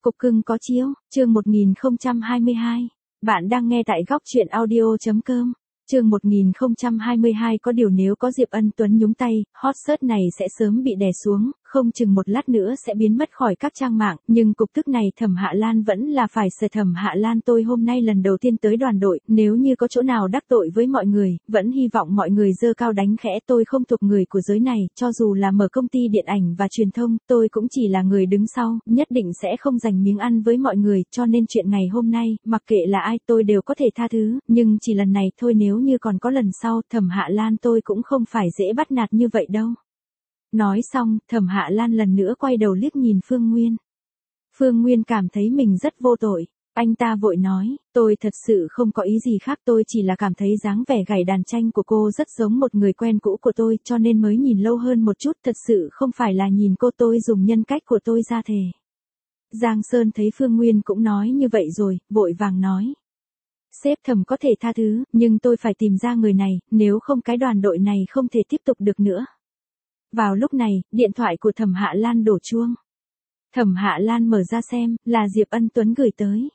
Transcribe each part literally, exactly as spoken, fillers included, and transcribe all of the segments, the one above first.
Cục cưng có chiếu, chương một nghìn không trăm hai mươi hai. Bạn đang nghe tại góc truyện audio.com. Chương một nghìn không trăm hai mươi hai có điều nếu có Diệp Ân Tuấn nhúng tay, hot search này sẽ sớm bị đè xuống, không chừng một lát nữa sẽ biến mất khỏi các trang mạng, nhưng cục tức này Thẩm Hạ Lan vẫn là phải sợ. Thẩm Hạ Lan tôi hôm nay lần đầu tiên tới đoàn đội, nếu như có chỗ nào đắc tội với mọi người, vẫn hy vọng mọi người giơ cao đánh khẽ. Tôi không thuộc người của giới này, cho dù là mở công ty điện ảnh và truyền thông, tôi cũng chỉ là người đứng sau, nhất định sẽ không giành miếng ăn với mọi người, cho nên chuyện ngày hôm nay, mặc kệ là ai tôi đều có thể tha thứ, nhưng chỉ lần này thôi, nếu như còn có lần sau, Thẩm Hạ Lan tôi cũng không phải dễ bắt nạt như vậy đâu. Nói xong, Thẩm Hạ Lan lần nữa quay đầu liếc nhìn Phương Nguyên. Phương Nguyên cảm thấy mình rất vô tội. Anh ta vội nói, tôi thật sự không có ý gì khác, tôi chỉ là cảm thấy dáng vẻ gảy đàn tranh của cô rất giống một người quen cũ của tôi, cho nên mới nhìn lâu hơn một chút, thật sự không phải là nhìn cô, tôi dùng nhân cách của tôi ra thề. Giang Sơn thấy Phương Nguyên cũng nói như vậy rồi, vội vàng nói. Sếp Thẩm có thể tha thứ, nhưng tôi phải tìm ra người này, nếu không cái đoàn đội này không thể tiếp tục được nữa. Vào lúc này, điện thoại của Thẩm Hạ Lan đổ chuông. Thẩm Hạ Lan mở ra xem, là Diệp Ân Tuấn gửi tới.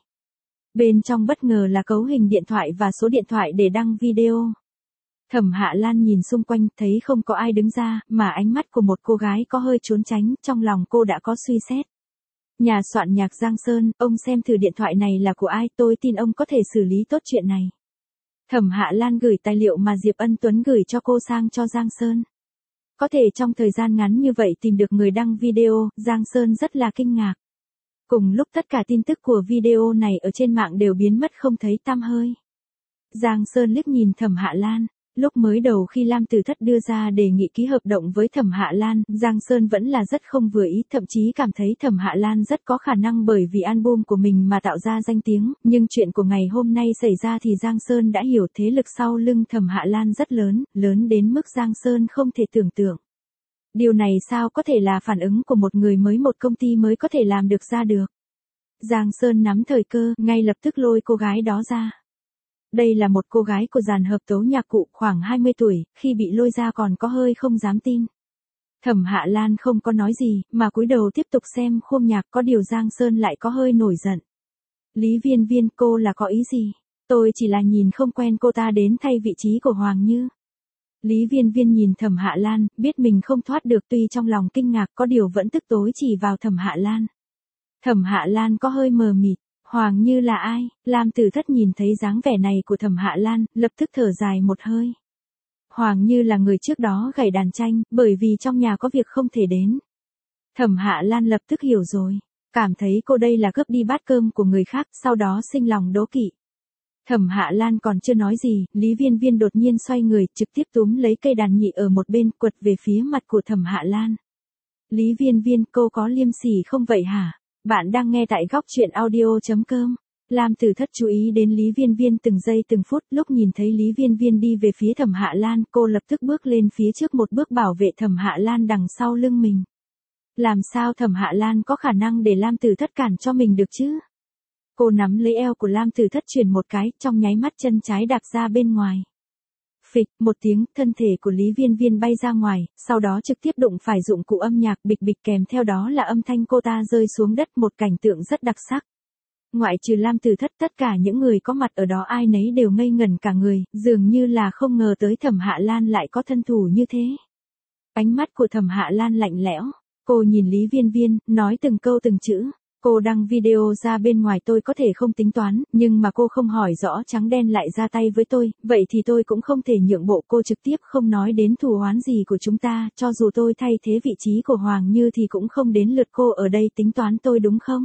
Bên trong bất ngờ là cấu hình điện thoại và số điện thoại để đăng video. Thẩm Hạ Lan nhìn xung quanh, thấy không có ai đứng ra, mà ánh mắt của một cô gái có hơi trốn tránh, trong lòng cô đã có suy xét. Nhà soạn nhạc Giang Sơn, ông xem thử điện thoại này là của ai, tôi tin ông có thể xử lý tốt chuyện này. Thẩm Hạ Lan gửi tài liệu mà Diệp Ân Tuấn gửi cho cô sang cho Giang Sơn. Có thể trong thời gian ngắn như vậy tìm được người đăng video, Giang Sơn rất là kinh ngạc. Cùng lúc tất cả tin tức của video này ở trên mạng đều biến mất không thấy tăm hơi. Giang Sơn liếc nhìn Thẩm Hạ Lan. Lúc mới đầu khi Lam Tử Thất đưa ra đề nghị ký hợp động với Thẩm Hạ Lan, Giang Sơn vẫn là rất không vừa ý, thậm chí cảm thấy Thẩm Hạ Lan rất có khả năng bởi vì album của mình mà tạo ra danh tiếng, nhưng chuyện của ngày hôm nay xảy ra thì Giang Sơn đã hiểu thế lực sau lưng Thẩm Hạ Lan rất lớn, lớn đến mức Giang Sơn không thể tưởng tượng. Điều này sao có thể là phản ứng của một người mới, một công ty mới có thể làm được ra được. Giang Sơn nắm thời cơ, ngay lập tức lôi cô gái đó ra. Đây là một cô gái của dàn hợp tấu nhạc cụ, khoảng hai mươi tuổi, khi bị lôi ra còn có hơi không dám tin. Thẩm Hạ Lan không có nói gì, mà cúi đầu tiếp tục xem khung nhạc, có điều Giang Sơn lại có hơi nổi giận. Lý Viên Viên, cô là có ý gì? Tôi chỉ là nhìn không quen cô ta đến thay vị trí của Hoàng Như. Lý Viên Viên nhìn Thẩm Hạ Lan, biết mình không thoát được, tuy trong lòng kinh ngạc, có điều vẫn tức tối chỉ vào Thẩm Hạ Lan. Thẩm Hạ Lan có hơi mờ mịt. Hoàng Như là ai? Lam Tử Thất nhìn thấy dáng vẻ này của Thẩm Hạ Lan, lập tức thở dài một hơi. Hoàng Như là người trước đó gảy đàn tranh, bởi vì trong nhà có việc không thể đến. Thẩm Hạ Lan lập tức hiểu rồi, cảm thấy cô đây là cướp đi bát cơm của người khác, sau đó sinh lòng đố kỵ. Thẩm Hạ Lan còn chưa nói gì, Lý Viên Viên đột nhiên xoay người, trực tiếp túm lấy cây đàn nhị ở một bên, quật về phía mặt của Thẩm Hạ Lan. Lý Viên Viên, cô có liêm sỉ không vậy hả? Bạn đang nghe tại góc truyện audio.com. Lam Tử Thất chú ý đến Lý Viên Viên từng giây từng phút, lúc nhìn thấy Lý Viên Viên đi về phía Thẩm Hạ Lan, cô lập tức bước lên phía trước một bước bảo vệ Thẩm Hạ Lan đằng sau lưng mình. Làm sao Thẩm Hạ Lan có khả năng để Lam Tử Thất cản cho mình được chứ? Cô nắm lấy eo của Lam Tử Thất chuyển một cái, trong nháy mắt chân trái đạp ra bên ngoài. Phịch, một tiếng, thân thể của Lý Viên Viên bay ra ngoài, sau đó trực tiếp đụng phải dụng cụ âm nhạc, bịch bịch, kèm theo đó là âm thanh cô ta rơi xuống đất, một cảnh tượng rất đặc sắc. Ngoại trừ Lam Tử Thất, tất cả những người có mặt ở đó ai nấy đều ngây ngẩn cả người, dường như là không ngờ tới Thẩm Hạ Lan lại có thân thủ như thế. Ánh mắt của Thẩm Hạ Lan lạnh lẽo, cô nhìn Lý Viên Viên, nói từng câu từng chữ. Cô đăng video ra bên ngoài tôi có thể không tính toán, nhưng mà cô không hỏi rõ trắng đen lại ra tay với tôi, vậy thì tôi cũng không thể nhượng bộ. Cô trực tiếp không nói đến thù oán gì của chúng ta, cho dù tôi thay thế vị trí của Hoàng Như thì cũng không đến lượt cô ở đây tính toán tôi đúng không?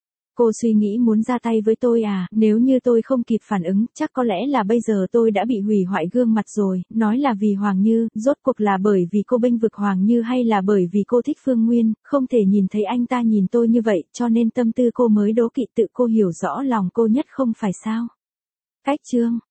Cô suy nghĩ muốn ra tay với tôi à? Nếu như tôi không kịp phản ứng, chắc có lẽ là bây giờ tôi đã bị hủy hoại gương mặt rồi. Nói là vì Hoàng Như, rốt cuộc là bởi vì cô bênh vực Hoàng Như hay là bởi vì cô thích Phương Nguyên, không thể nhìn thấy anh ta nhìn tôi như vậy, cho nên tâm tư cô mới đố kỵ, tự cô hiểu rõ lòng cô nhất không phải sao? Cách chương